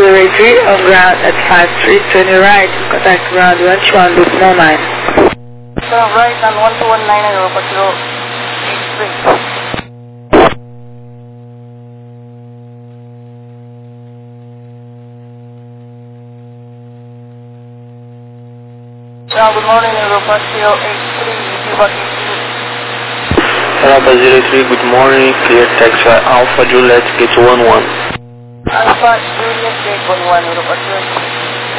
Railway on ground at 5320 right. Contact ground 121 loop 09. Turn right on 1219 over 083. Good morning, Europa 083, Feedback 18. Europa 03, good morning, clear taxi Alpha Juliet Gate 11. Alpha Juliet Gate 11, Europa 03.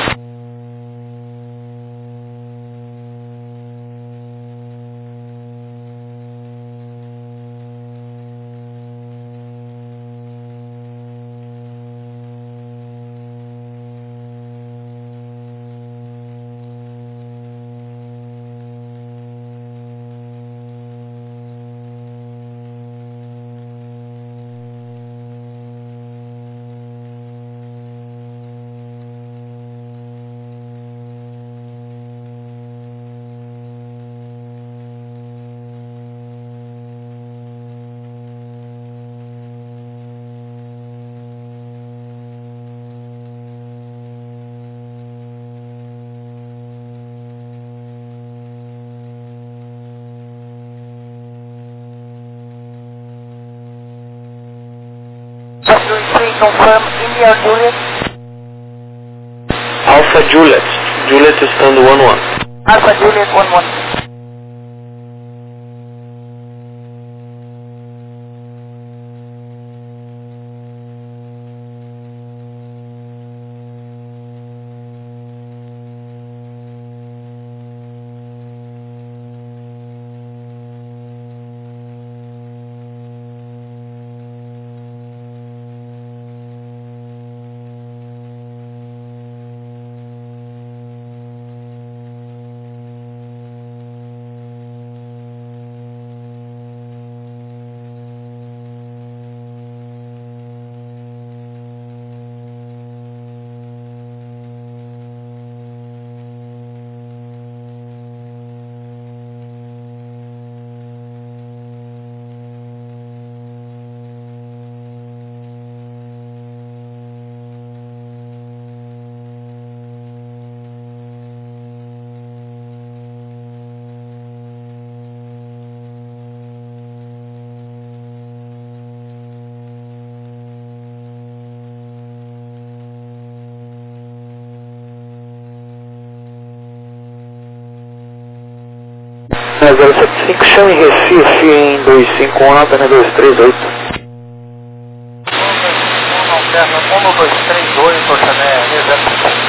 Confirm India Juliet. Alpha Juliet. Juliet stand 11. Alpha Juliet 11. É 075, chame Recife em 251, Antena 238. 1232, Portané, reserva.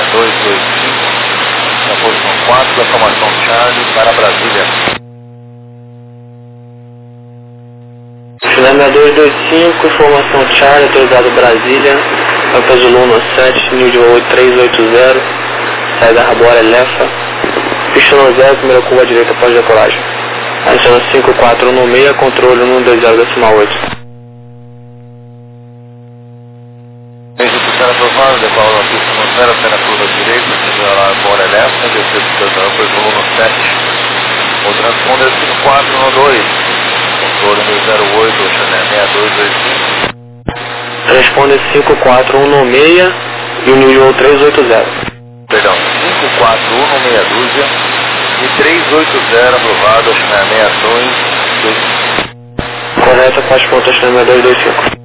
na posição 4 da formação Charlie para Brasília. Cinema 225, informação Charlie, autorizado Brasília, Alfa Zulu 17, New de 8380, saída Rabora Lefa, pista 0, primeira curva à direita após decolagem. Adiciona 5416, controle 120,8. Execução aprovada, decola na pista 0, até na curva direita, lá Rabora Lefa, descer do Alfa Zulu 7. O transponder 5412, controle 108, Chanel 6225. Transponder 54116 e o New 380. Perdão, 541 meia dúzia e 380 aprovado, Chanel 6225. Correto, faz ponto Chanel 225.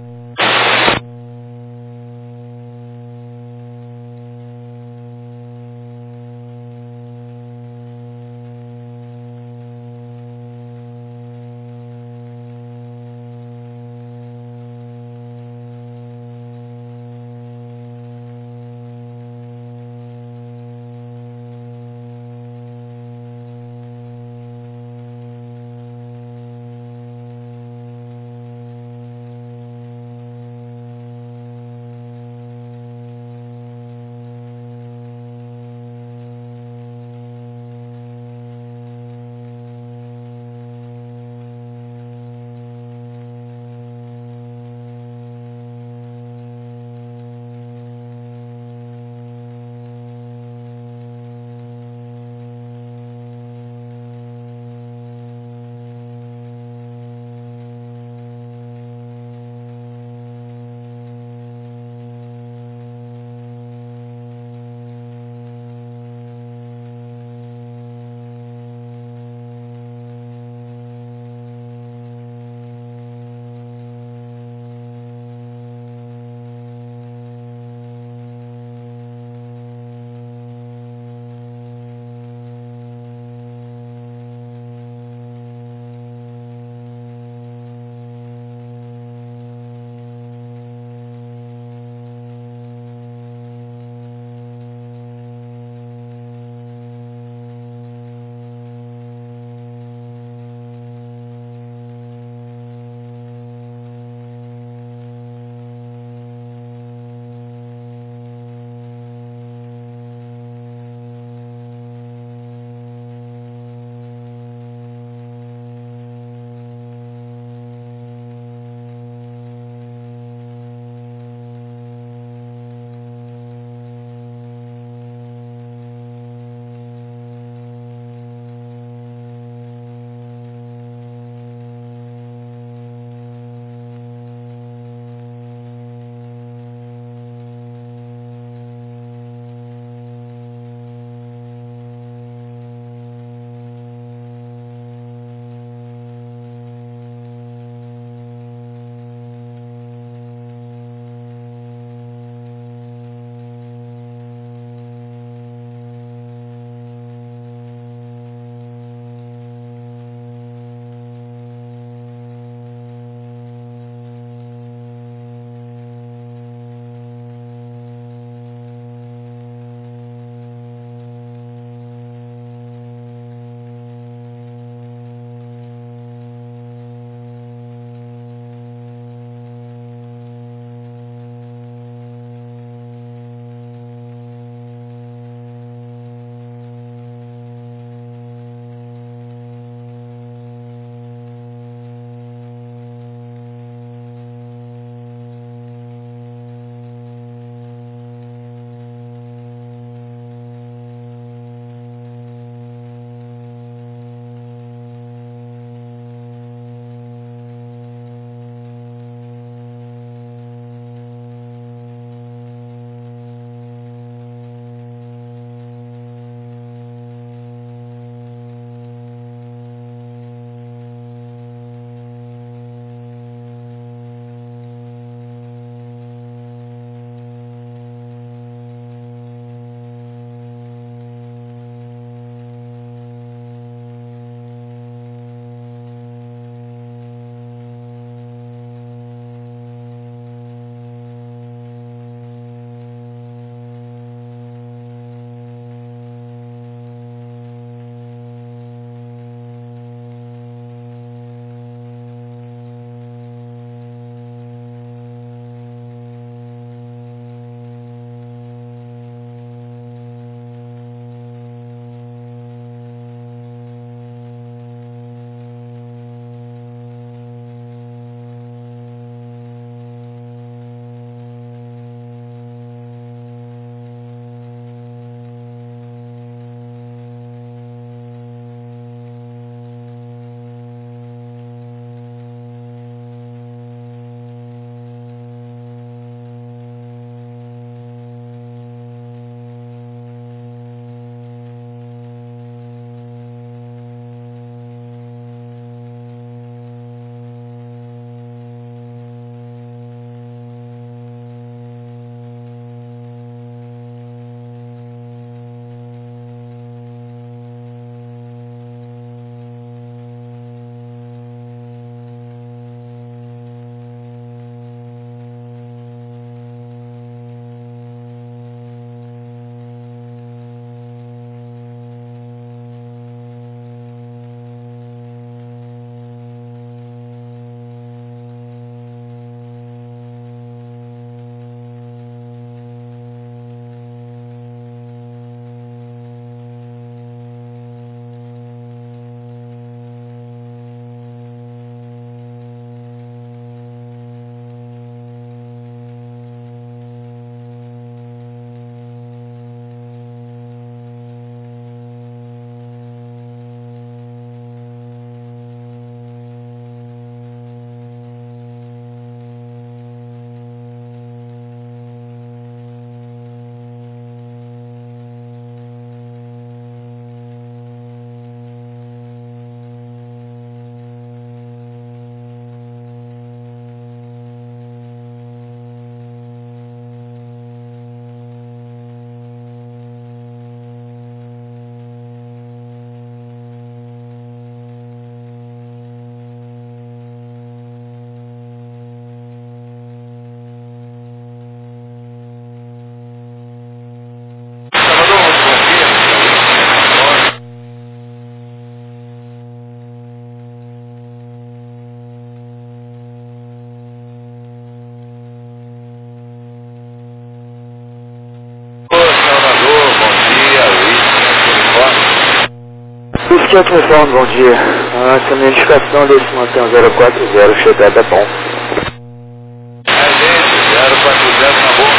Aqui telefone, bom dia. Essa minha indicação desse mantém 040, chegada é bom. Gente, 040 na boa.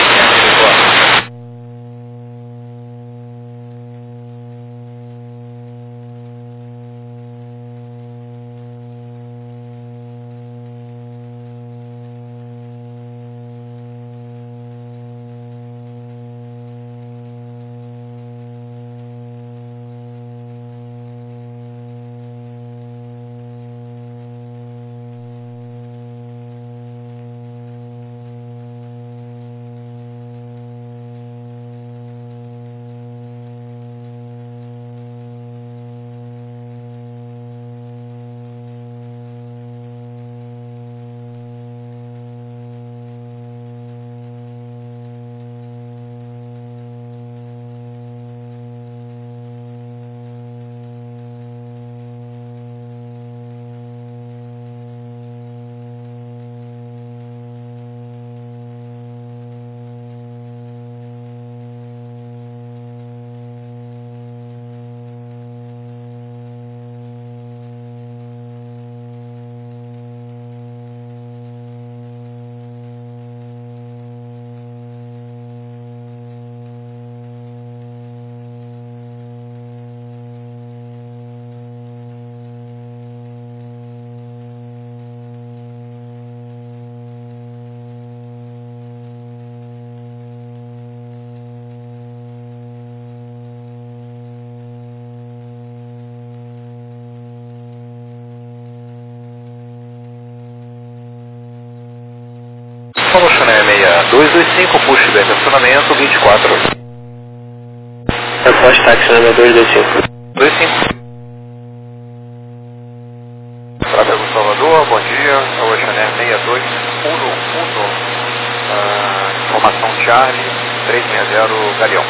Solo Chanel 6225, push de estacionamento 24. Resposta táxi número 225. 25. Tráfego Salvador, bom dia. Solo Chanel 6211. Informação Charlie 360 Galeão.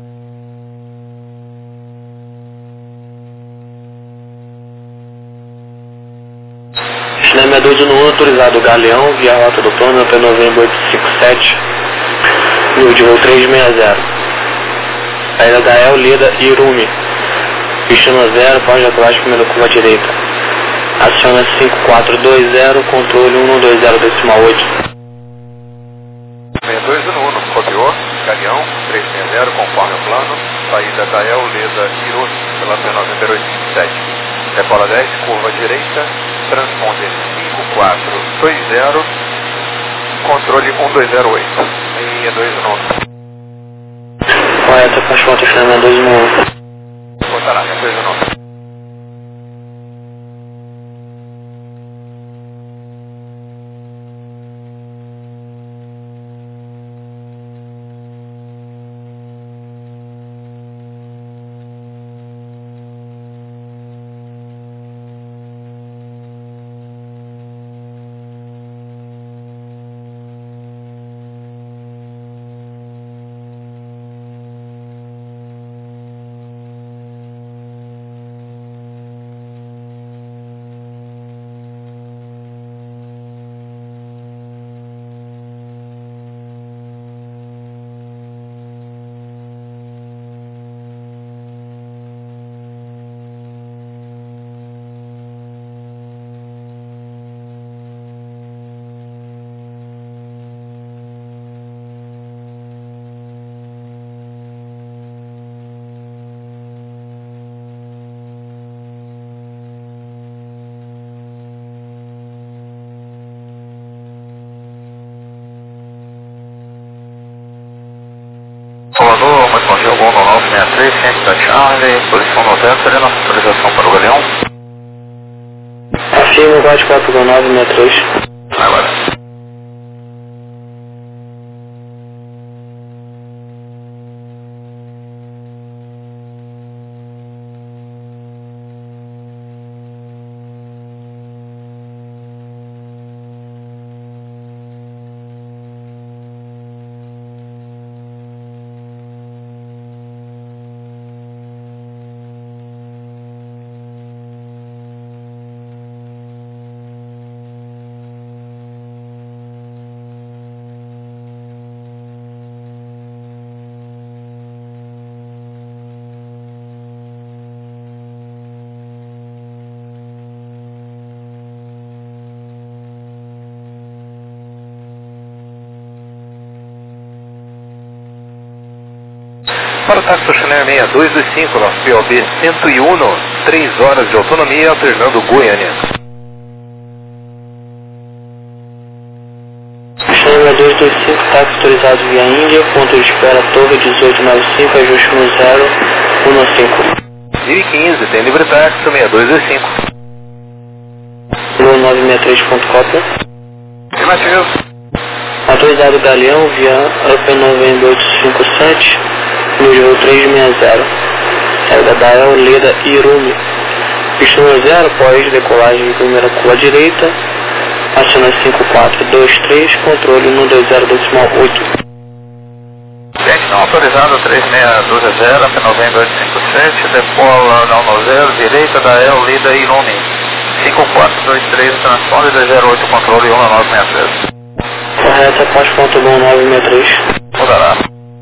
Cinema 211, autorizado Galeão, via rota do plano, P Novembro 857, nível de voo 360. Saída da El, Lida e Irumi. Destino 0, pós atrás, primeira curva direita. Aciona 5420, controle 120,8. 62 copiou, Galeão 360, conforme o plano. Saída da El, Lida e Irumi, pela P Novembro 857. Decola 10, curva direita, transponder 5420, controle 1208, 629. Correto, faz conta, cinema 211. Botará, 629. Salvador, muito bom dia, Gol 963, ciente da Charlie, posição no hotel, seria nossa autorização para o Galeão? Afirmo 441963. Agora. Para o táxi Channel 6225, nosso POB 101, 3 horas de autonomia, alternando Goiânia. Channel 6225, táxi autorizado via Índia, ponto de espera Torre 1895, ajuste no 015. 1015, tem livre táxi 6225. 963, ponto cópia. Afirmativo. Autorizado Galeão via Up 9857, nível 360. Saída da El Leda Irumi. Pista no 0, após decolagem de primeira curva à direita. Aciona 5423, controle 120.8. Não autorizado 3620, Up 9857, decola no 0, direita da El Leda Irumi. 5423, transponder 08, controle 1963. Correto, após ponto 1963. Mudará.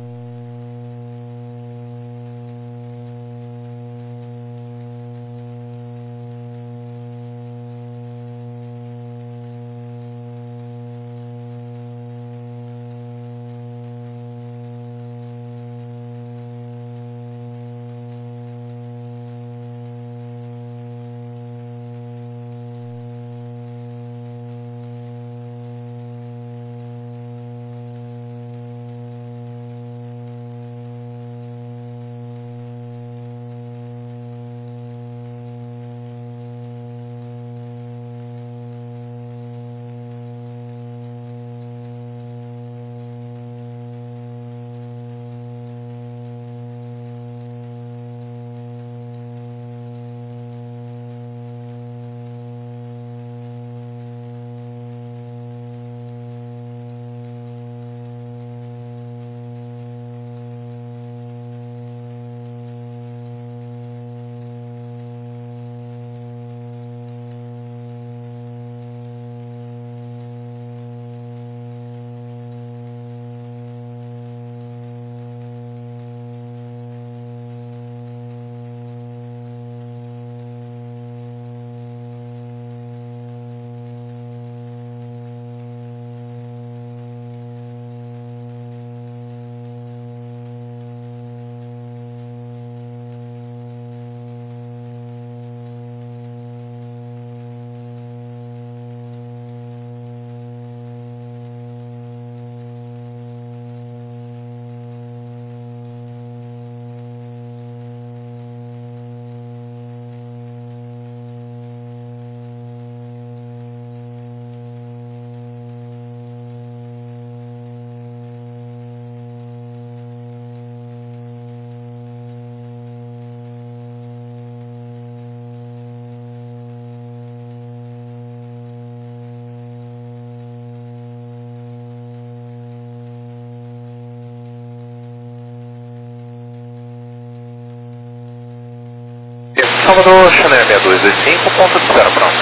Salvador, Channel 6225, ponto de espera pronto.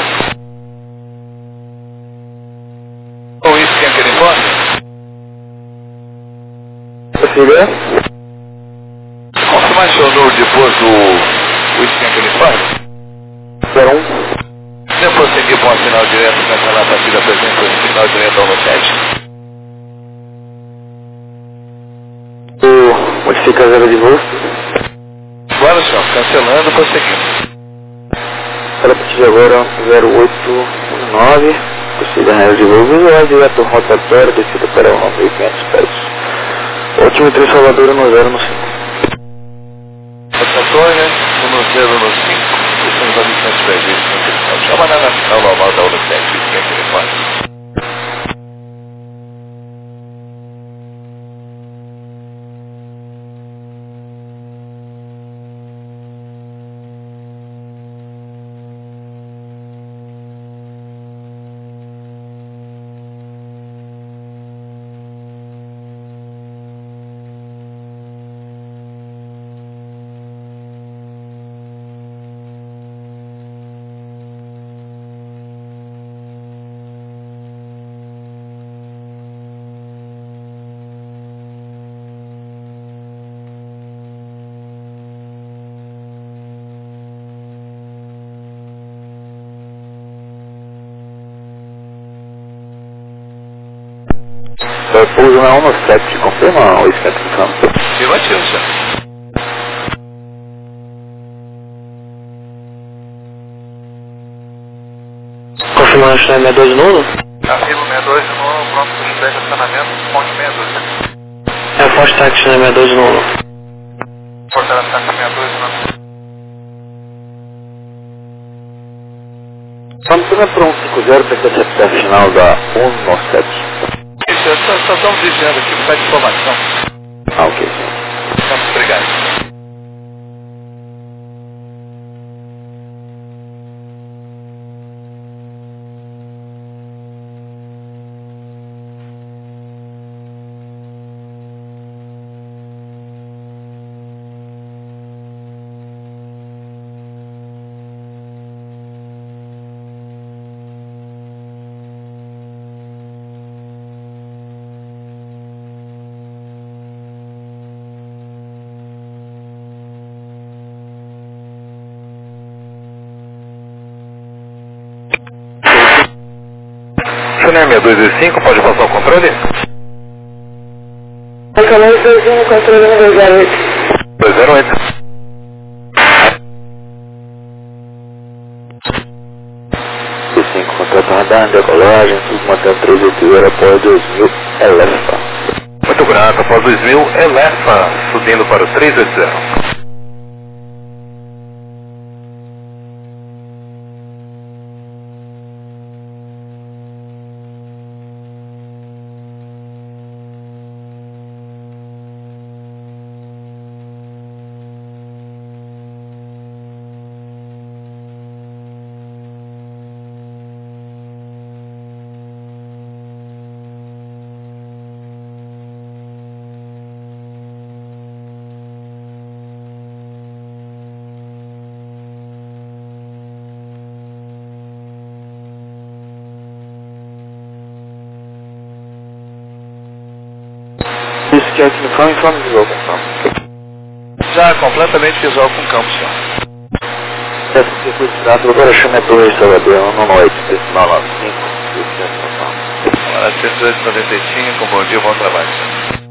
O Whisky em Califórnia? Possível? Confirmacionou depois do Whisky em Califórnia? 01. Depois seguir com o sinal direto, cancelar a partida presente o sinal direto ao no 7. O modifica 0 de voo. Agora, senhor, cancelando, prosseguindo. Para a partir de agora, 0819, possível real de voo visual, direto rotatório, descida para 1.500 pés. Ótimo 3 Salvador no 0 no 5. Rotatória, no 0 no 5, estamos a 200 pés, isso chama na nacional normal da 1 7, isso é telefone. Pouso na 1 no 7, confirma o esquema. Afirmativo, senhor. confirmando chave 62 no 1. Amigo 62 no 1, pronto para o estacionamento, ponte 62. É Forte Táxi chave 62 no 1. Portaram táxi 62 no 1. Vamos para 150 para interceptar a final da 197. Isso, só estamos dizendo aqui para de informação. Ah, ok, sim. Muito obrigado. Cinema 225, pode passar o controle? Canal 21, controle 208. 208. E5, contrato radar, decolagem, tudo mantendo 380 após 2000, elefa. Muito grato, após 2000, elefa, subindo para o 380. Isso que é aqui no campo, informe visual com campo. Já completamente visual com campo, senhor. Essa circuito de tráfego agora chama 2, Salvador, 198, decimal 95, 600. Agora 195, bom dia, bom trabalho, senhor.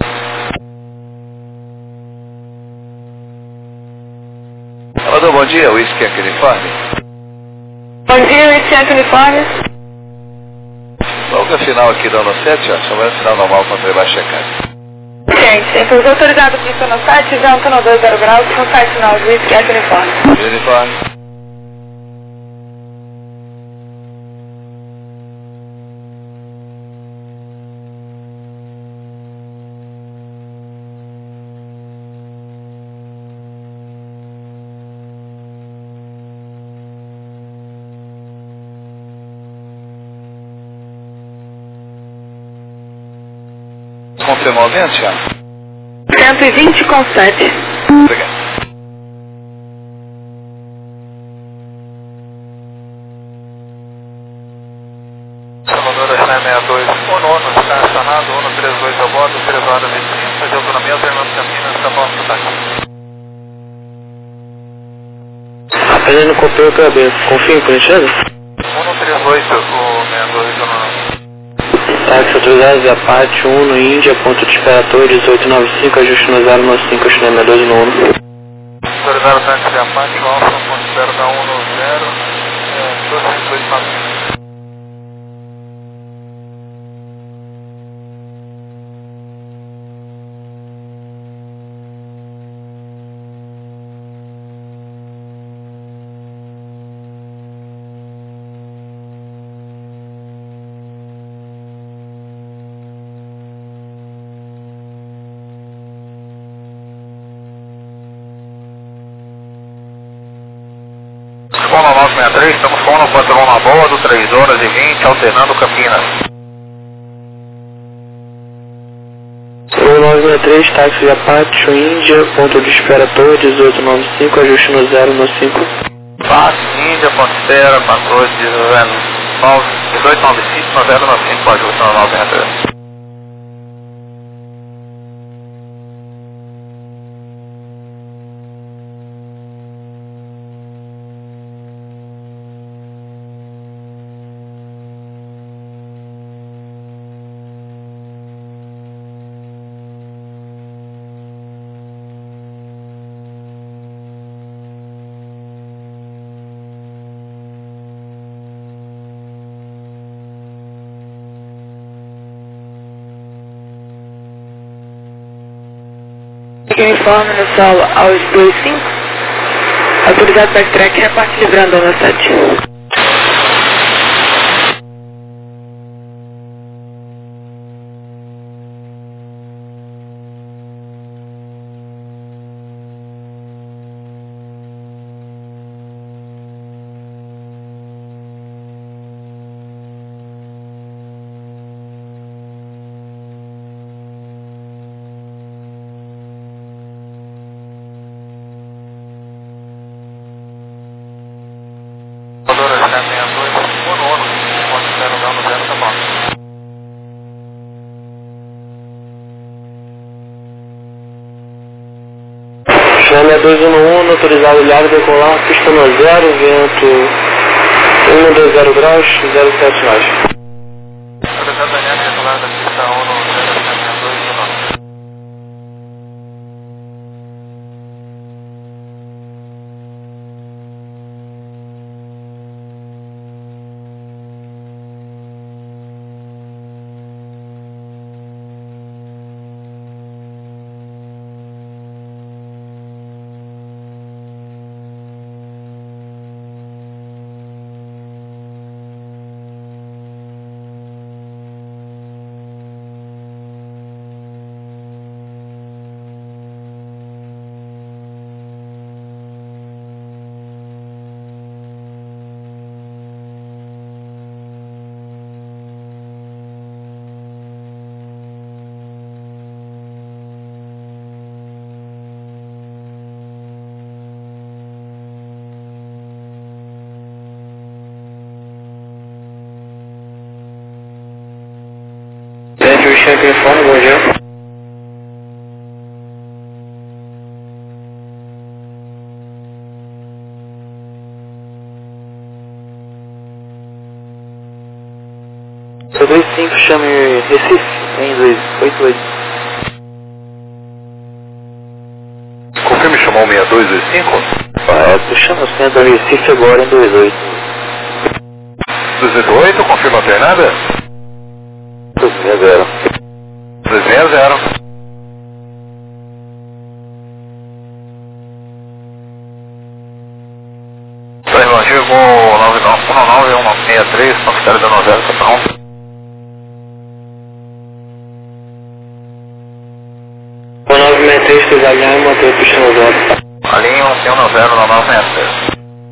Salvador, bom dia, Whisky California. Bom dia, Whisky Uniforme. Logo a final aqui da 7, ó, só vai assinar normal quando ele vai checar. Gente, então os autorizados de no site, já no 20 graus, com site final do Whisky Uniforme. Uniforme. Confirmou o vento, senhor? 120 com 7. Obrigado. Salvador, China 62, o nono está estacionado, 132 a bordo, 3 horas e 30 de autonomia, Fernando Campinas, está bom, tá. Fazendo copeiro cabeça. Confirma, por gentileza? 138, o 62 no Táxi autorizado, Zé Pátio 1 no Índia, ponto de esperatório 1895, ajuste no 095, China 12 no 1. Autorizado táxi de Apache, Alfa, ponto de espera da 1 no 0, 229. Escola 963, estamos com o patrão a bordo, 3 horas e 20, alternando Campinas. 963, táxi de Apache, Índia, ponto de esperatório 1895, ajuste no 095. Táxi, Índia, ponto de espera, passou de 1895, 095, ajuste no 963. Aqui me informe no solo aos 25. Autorizado backtrack, reparte livrando a 7. Salvador, 762, nono, enquanto 0 dá no 0, tá bom. Chame a 211, autorizado ilhado decolar, pista no 0, vento 120 graus, 07 nós. Autorizado Daniel, regular da pista 1 no 0, 762, 19. Centro Vicente informe, bom dia. Seu 25, chame Recife, em 288. Confirme, chamou 6225? Correto, chama o centro Recife agora em 28. 288, confirma a alternada? 260. 260. Tá relativo 19163, considera da 90, tá pronto. O 963, autorizado ilhado, manteve pista no 0. Alinha 190 na 963.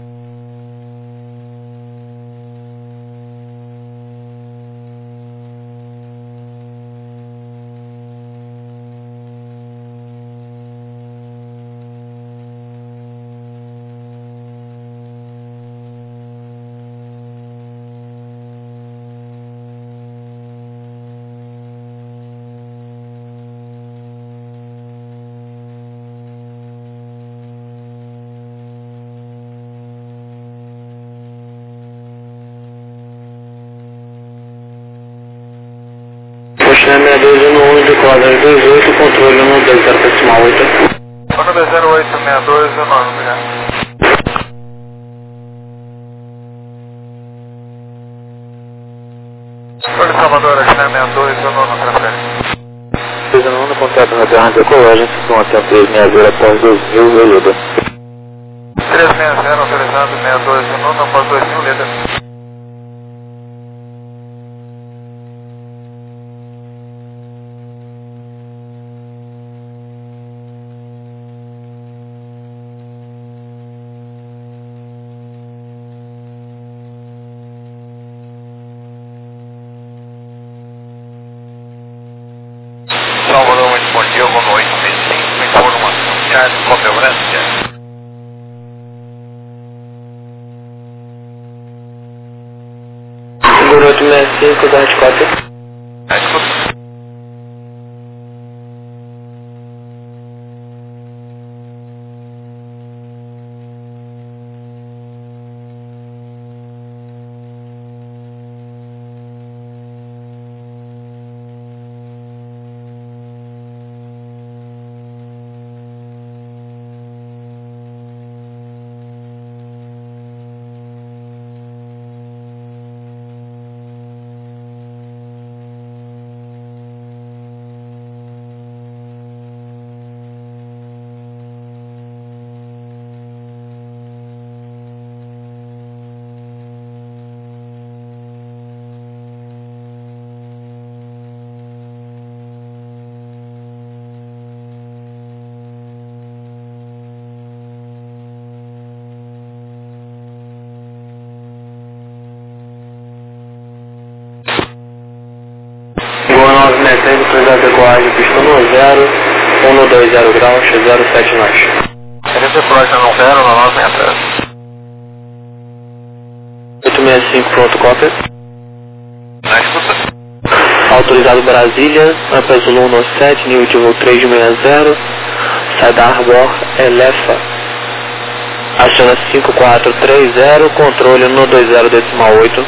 Chame a 211, decolar 28, controle no 20.8. Quando 0862, obrigado. Olha, Salvador, aqui na 62, eu não transferência. Seja no contrato na terra de colagem, com até 360 após 2000, ajuda. 360, autorizado, 62, eu não após 2000, letra. Salvador, muito bom dia, boa noite, 25, informação, Charlie, cópia branca. Seguro 865, da 24. Escuta. pretende autorizar a decolagem pista 10, 120 graus, 07 nós. Esse próximo não 0, 963. 865 pronto, cópia. Na escuta. Autorizado Brasília, Ampé Zulu 17, nível de voo 360, sai da Arbor Elefa. Aciona 5430, controle 120,8.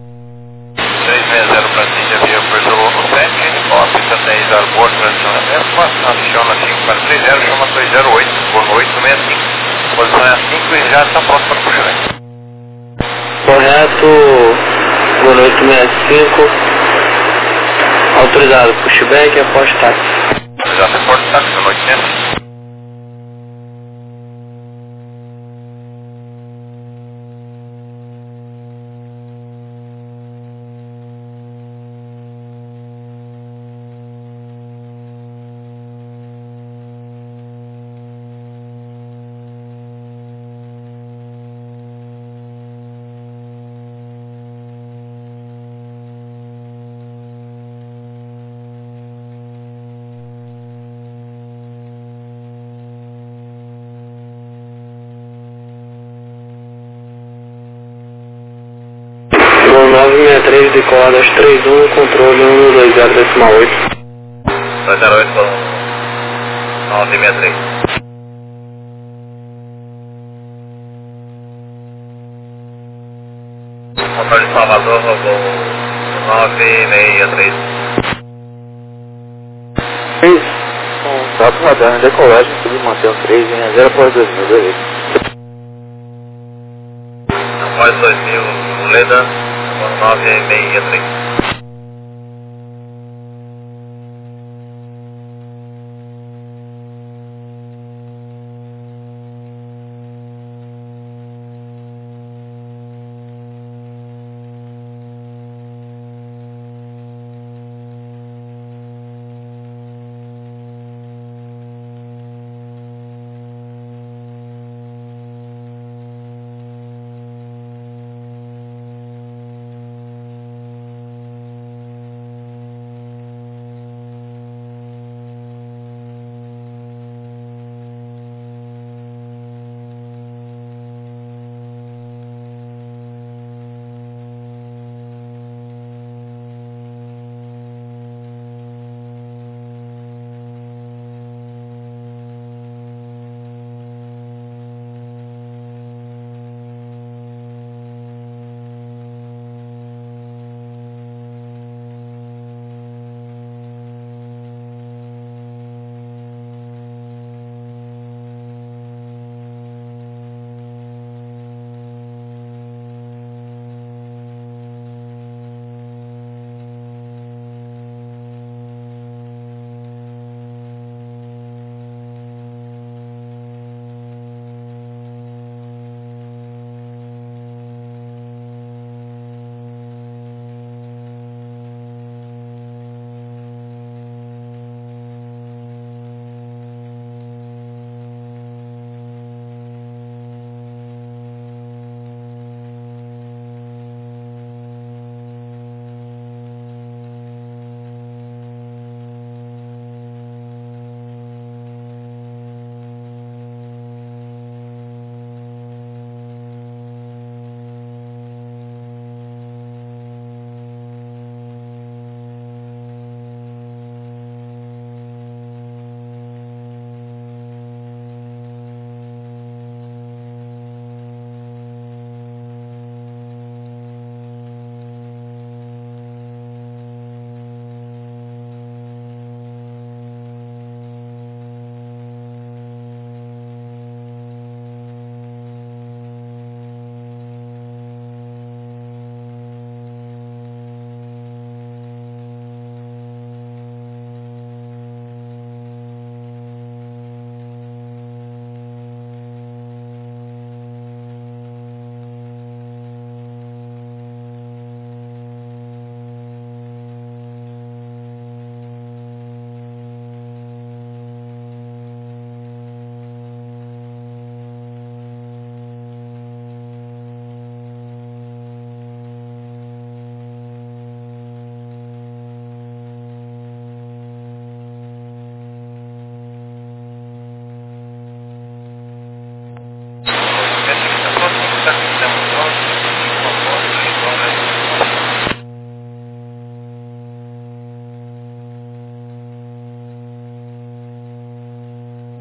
360 Brasília, via Ampé Zulu 7, órbita 10 Arbor, transição adiciona 5430, chama 208, boa noite, 65. Posição é a 5 e já está pronto para puxar. Correto, boa noite 65. Autorizado, pushback, após táxi. Já se pode estar, boa noite, né? Voo 963, decolada às 31, controle 120,8. 208 com 963. Motor de Salvador, voo 963. Contato radar, decolagem, subir manter 3 em 0 após 2000, beleza. Após 2000, Leda, 963.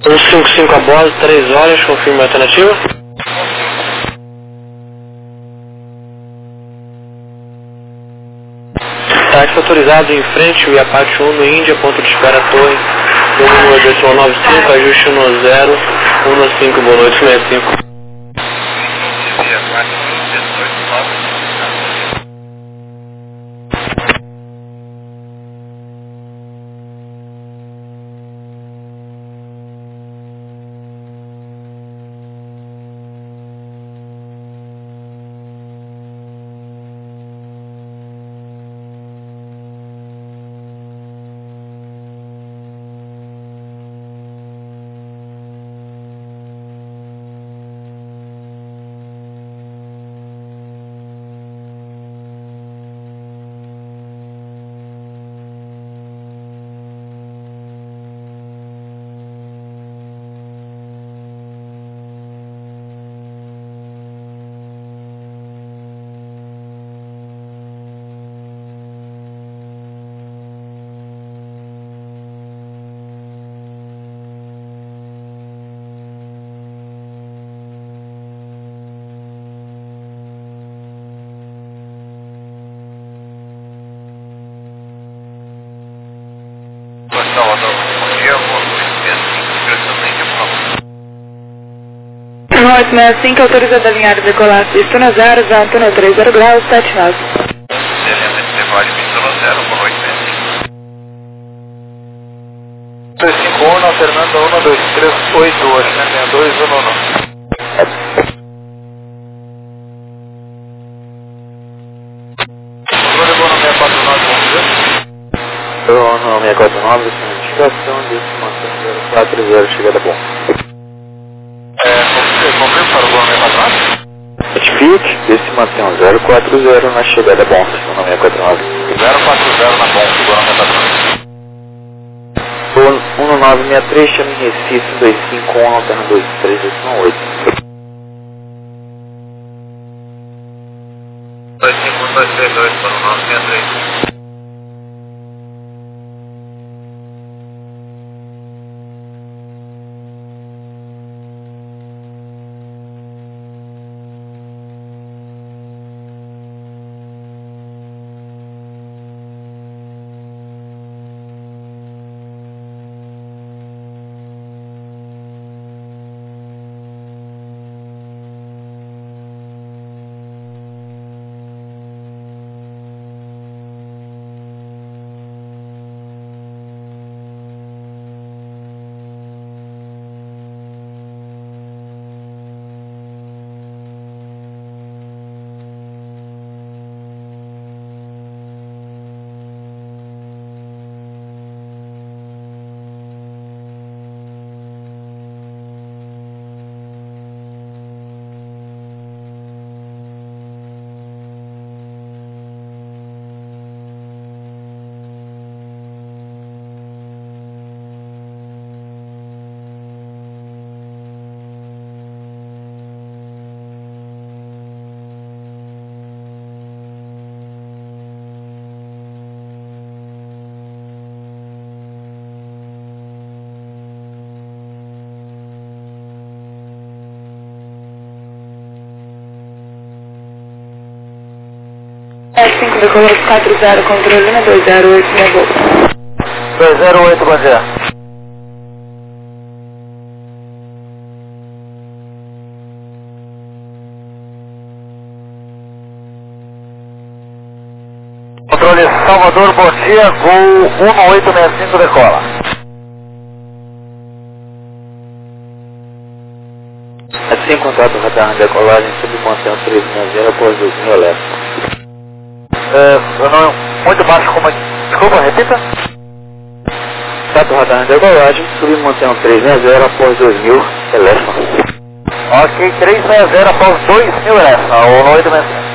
155 a bordo, 3 horas, confirme a alternativa. Táxi autorizado em frente, via parte 1 no Índia, ponto de espera torre, número 8195, ajuste 10, 15, boa noite, 65. Salvador, bom dia, vou 865, autorizado a alinhar e decolar, pista 0, vento 30 graus, 79. Vale, pista 0, boa noite, 251, alternando 1, 2, 3, 8, oceano 2, 1, 1. Agora eu vou no 649, vamos ver? Eu no 649, identificação de 40, chegada bom. Confirma para o voo 649? Notifique, desse mantém 040 na chegada bom, no 649. 040 na bom, segurando 1963, chama em Recife, 251, alterna 23, 8. 251, 232, para o 963. S5 decolou 40, controle 208, minha boca. 208, bom dia. Controle Salvador, bom dia, Gol 1865 decola. Assim, contato radar de decolagem, submantém 360 após 2000 elétrico. Muito baixo, como é? Desculpa, repita. Contato radar de decolagem, submantém 360 após 2000 elétrico. Ok, 360 após 2000 elétrico, ou 865.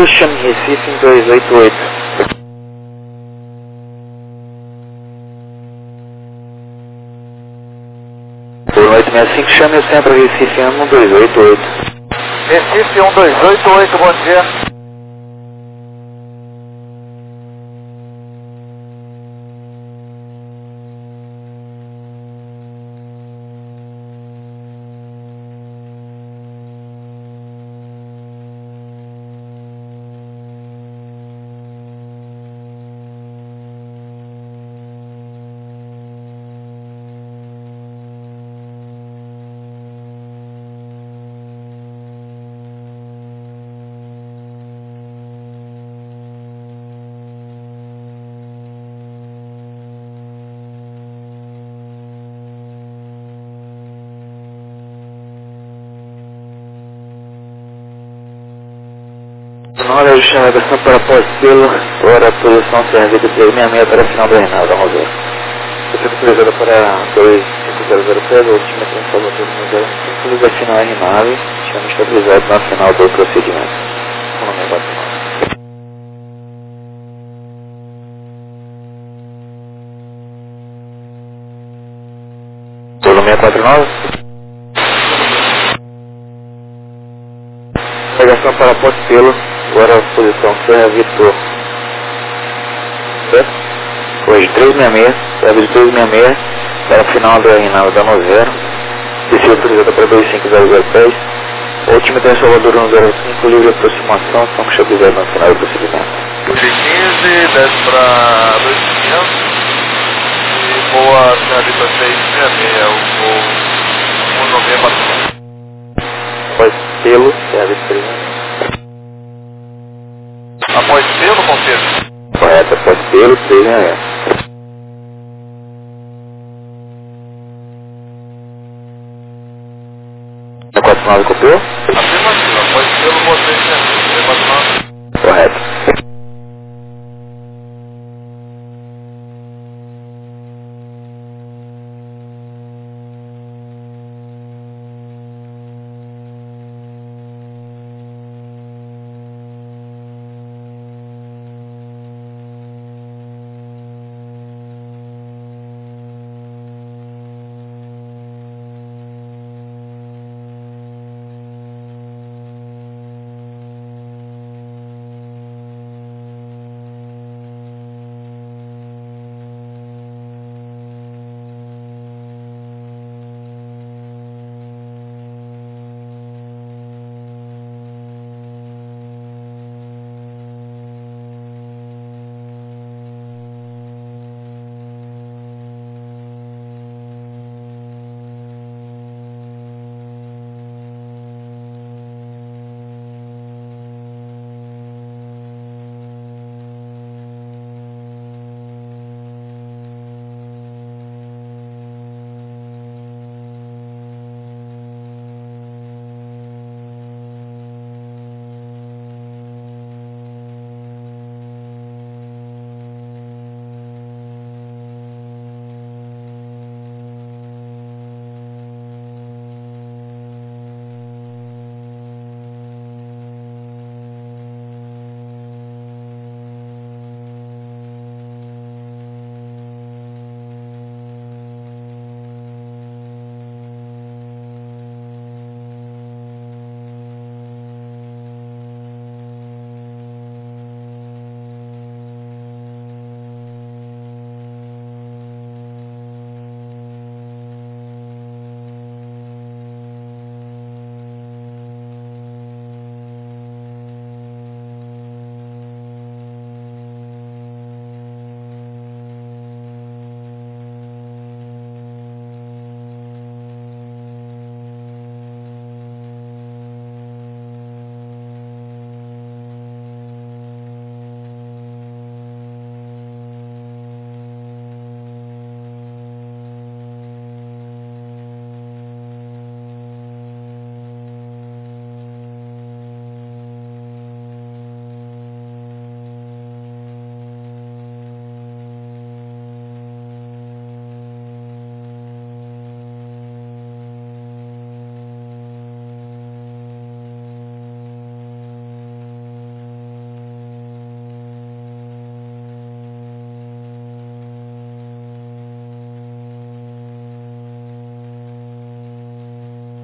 65, chame Recife em 288. Por 865, chame o centro Recife em 1288. Recife 1288, bom dia. Na hora de chamar a versão para pós-pelo, hora posição servida 366 para a final do Reinaldo, vamos ver. Você autorizada para 2500 pés, o time tem Salvador no 05, luz a final R9, chama estabilizado na final do procedimento. O nome é 49. Pelo 649. Navegação para pós-pelo. Agora a posição Serra Vitor. Certo? Hoje 366, serve de 366, para a final do Reinaldo da 90. Desceu autorizada para 2500 pés. O último tem Salvador no 05, livre aproximação, estamos estabilizados na final do procedimento. 15, desce para 2500 e voa Serra Vitor 666, o voo 196. Pós-pelo, Serra Vitor 366. Após pelo, Conselho? Correto, pós-pelo, 366. A 49 copiou? Afirmativo, após pelo, voo 366. Correto.